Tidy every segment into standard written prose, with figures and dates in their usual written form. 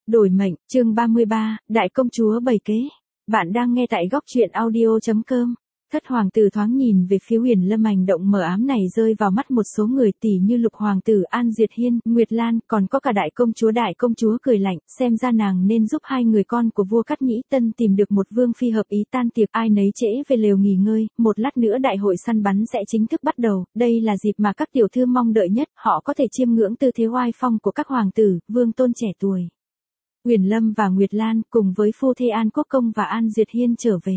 Đổi mệnh, chương 33, Đại công chúa bày kế. Bạn đang nghe tại góc truyện audio.com. Thất hoàng tử thoáng nhìn về phía Huyền Lâm, hành động mờ ám này rơi vào mắt một số người tỷ như Lục hoàng tử, An Diệt Hiên, Nguyệt Lan, còn có cả đại công chúa. Đại công chúa cười lạnh, xem ra nàng nên giúp hai người con của vua Cát Nhĩ Tân tìm được một vương phi hợp ý. Tan tiệc ai nấy trễ về lều nghỉ ngơi, một lát nữa đại hội săn bắn sẽ chính thức bắt đầu, đây là dịp mà các tiểu thư mong đợi nhất, họ có thể chiêm ngưỡng tư thế oai phong của các hoàng tử, vương tôn trẻ tuổi. Huyền Lâm và Nguyệt Lan cùng với phu thê An Quốc Công và An Diệt Hiên trở về.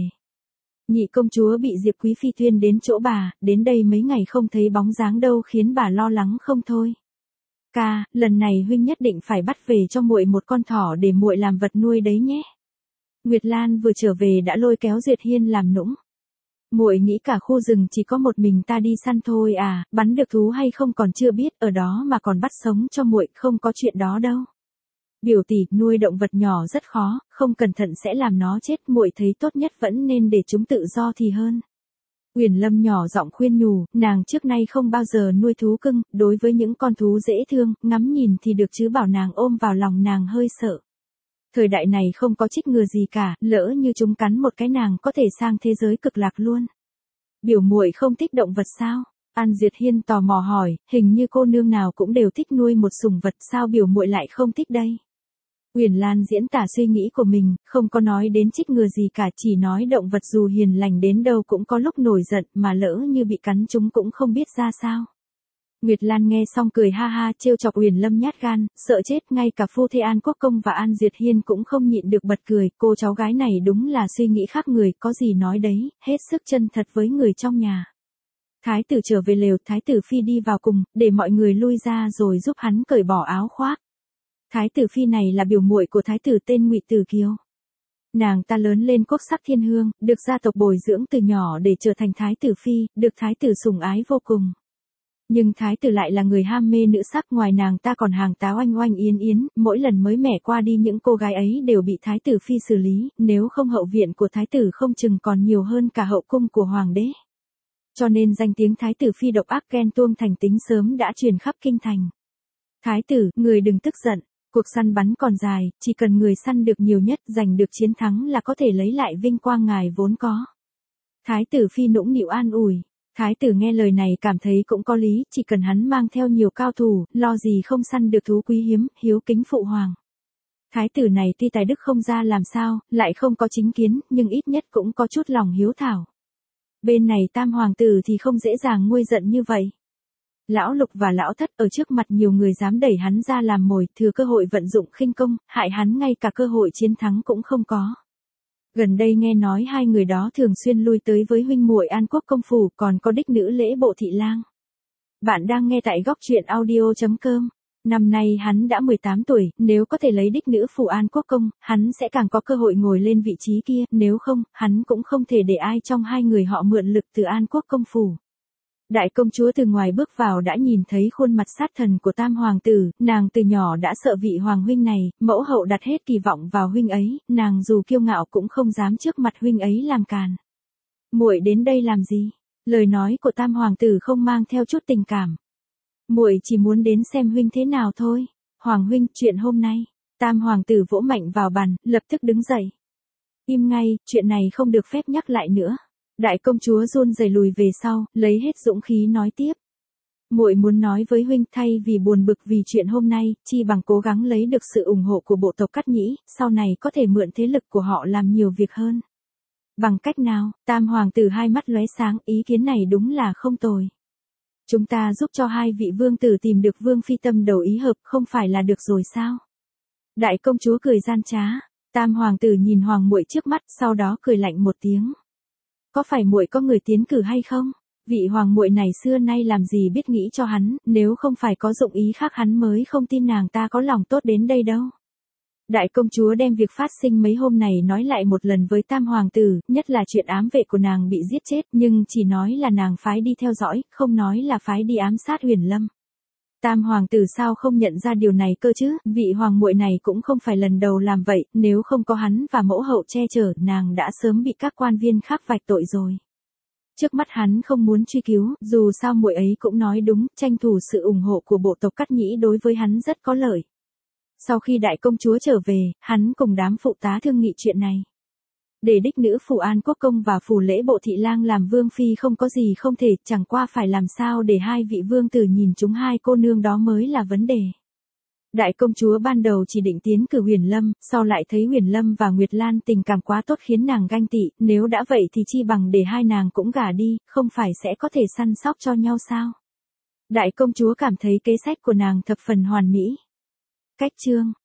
Nhị công chúa bị Diệp Quý Phi tuyên đến chỗ bà, đến đây mấy ngày không thấy bóng dáng đâu khiến bà lo lắng không thôi. Ca, lần này huynh nhất định phải bắt về cho muội một con thỏ để muội làm vật nuôi đấy nhé. Nguyệt Lan vừa trở về đã lôi kéo Diệt Hiên làm nũng. Muội nghĩ cả khu rừng chỉ có một mình ta đi săn thôi à, bắn được thú hay không còn chưa biết, ở đó mà còn bắt sống cho muội, không có chuyện đó đâu. Biểu tỷ, nuôi động vật nhỏ rất khó, không cẩn thận sẽ làm nó chết, muội thấy tốt nhất vẫn nên để chúng tự do thì hơn. Huyền Lâm nhỏ giọng khuyên nhủ, nàng trước nay không bao giờ nuôi thú cưng, đối với những con thú dễ thương, ngắm nhìn thì được chứ bảo nàng ôm vào lòng nàng hơi sợ. Thời đại này không có chích ngừa gì cả, lỡ như chúng cắn một cái nàng có thể sang thế giới cực lạc luôn. Biểu muội không thích động vật sao? An Diệt Hiên tò mò hỏi, hình như cô nương nào cũng đều thích nuôi một sủng vật, sao biểu muội lại không thích đây? Huyền Lan diễn tả suy nghĩ của mình, không có nói đến chích ngừa gì cả, chỉ nói động vật dù hiền lành đến đâu cũng có lúc nổi giận, mà lỡ như bị cắn chúng cũng không biết ra sao. Nguyệt Lan nghe xong cười ha ha, trêu chọc Huyền Lâm nhát gan, sợ chết, ngay cả phu thê An Quốc Công và An Diệt Hiên cũng không nhịn được bật cười, cô cháu gái này đúng là suy nghĩ khác người, có gì nói đấy, hết sức chân thật với người trong nhà. Thái tử trở về lều, Thái tử Phi đi vào cùng, để mọi người lui ra rồi giúp hắn cởi bỏ áo khoác. Thái tử Phi này là biểu muội của thái tử tên Ngụy Tử Kiều. Nàng ta lớn lên quốc sắc thiên hương, được gia tộc bồi dưỡng từ nhỏ để trở thành thái tử Phi, được thái tử sủng ái vô cùng. Nhưng thái tử lại là người ham mê nữ sắc, ngoài nàng ta còn hàng tá oanh oanh yến yến, mỗi lần mới mẻ qua đi những cô gái ấy đều bị thái tử Phi xử lý, nếu không hậu viện của thái tử không chừng còn nhiều hơn cả hậu cung của hoàng đế. Cho nên danh tiếng thái tử Phi độc ác ghen tuông thành tính sớm đã truyền khắp kinh thành. Thái tử, người đừng tức giận. Cuộc săn bắn còn dài, chỉ cần người săn được nhiều nhất, giành được chiến thắng là có thể lấy lại vinh quang ngài vốn có. Thái tử Phi nũng nịu an ủi. Thái tử nghe lời này cảm thấy cũng có lý, chỉ cần hắn mang theo nhiều cao thủ, lo gì không săn được thú quý hiếm, hiếu kính phụ hoàng. Thái tử này tuy tài đức không ra làm sao, lại không có chính kiến, nhưng ít nhất cũng có chút lòng hiếu thảo. Bên này Tam hoàng tử thì không dễ dàng nguôi giận như vậy. Lão Lục và Lão Thất ở trước mặt nhiều người dám đẩy hắn ra làm mồi, thừa cơ hội vận dụng khinh công, hại hắn ngay cả cơ hội chiến thắng cũng không có. Gần đây nghe nói hai người đó thường xuyên lui tới với huynh muội An Quốc Công phủ, còn có đích nữ Lễ Bộ thị lang. Bạn đang nghe tại góc truyện audio.com. Năm nay hắn đã 18 tuổi, nếu có thể lấy đích nữ phủ An Quốc Công, hắn sẽ càng có cơ hội ngồi lên vị trí kia, nếu không, hắn cũng không thể để ai trong hai người họ mượn lực từ An Quốc Công phủ. Đại công chúa từ ngoài bước vào đã nhìn thấy khuôn mặt sát thần của Tam hoàng tử, nàng từ nhỏ đã sợ vị hoàng huynh này, mẫu hậu đặt hết kỳ vọng vào huynh ấy, nàng dù kiêu ngạo cũng không dám trước mặt huynh ấy làm càn. Muội đến đây làm gì? Lời nói của Tam hoàng tử không mang theo chút tình cảm. Muội chỉ muốn đến xem huynh thế nào thôi. Hoàng huynh, chuyện hôm nay. Tam hoàng tử vỗ mạnh vào bàn, lập tức đứng dậy. Im ngay, chuyện này không được phép nhắc lại nữa. Đại công chúa run rẩy lùi về sau, lấy hết dũng khí nói tiếp. Muội muốn nói với huynh, thay vì buồn bực vì chuyện hôm nay, chi bằng cố gắng lấy được sự ủng hộ của bộ tộc Cát Nhĩ, sau này có thể mượn thế lực của họ làm nhiều việc hơn. Bằng cách nào? Tam hoàng tử hai mắt lóe sáng, ý kiến này đúng là không tồi. Chúng ta giúp cho hai vị vương tử tìm được vương phi tâm đầu ý hợp, không phải là được rồi sao? Đại công chúa cười gian trá. Tam hoàng tử nhìn hoàng muội trước mắt, sau đó cười lạnh một tiếng. Có phải muội có người tiến cử hay không? Vị hoàng muội này xưa nay làm gì biết nghĩ cho hắn, nếu không phải có dụng ý khác hắn mới không tin nàng ta có lòng tốt đến đây đâu. Đại công chúa đem việc phát sinh mấy hôm này nói lại một lần với Tam hoàng tử, nhất là chuyện ám vệ của nàng bị giết chết, nhưng chỉ nói là nàng phái đi theo dõi, không nói là phái đi ám sát Huyền Lâm. Tam hoàng tử sao không nhận ra điều này cơ chứ, vị hoàng muội này cũng không phải lần đầu làm vậy, nếu không có hắn và mẫu hậu che chở, nàng đã sớm bị các quan viên khác vạch tội rồi. Trước mắt hắn không muốn truy cứu, dù sao muội ấy cũng nói đúng, tranh thủ sự ủng hộ của bộ tộc Cát Nhĩ đối với hắn rất có lợi. Sau khi đại công chúa trở về, hắn cùng đám phụ tá thương nghị chuyện này. Để đích nữ phủ An Quốc Công và phủ lễ bộ thị lang làm vương phi không có gì không thể, chẳng qua phải làm sao để hai vị vương tử nhìn chúng hai cô nương đó mới là vấn đề. Đại công chúa ban đầu chỉ định tiến cử Huyền Lâm, sau lại thấy Huyền Lâm và Nguyệt Lan tình cảm quá tốt khiến nàng ganh tị, nếu đã vậy thì chi bằng để hai nàng cũng gả đi, không phải sẽ có thể săn sóc cho nhau sao? Đại công chúa cảm thấy kế sách của nàng thập phần hoàn mỹ. Cách chương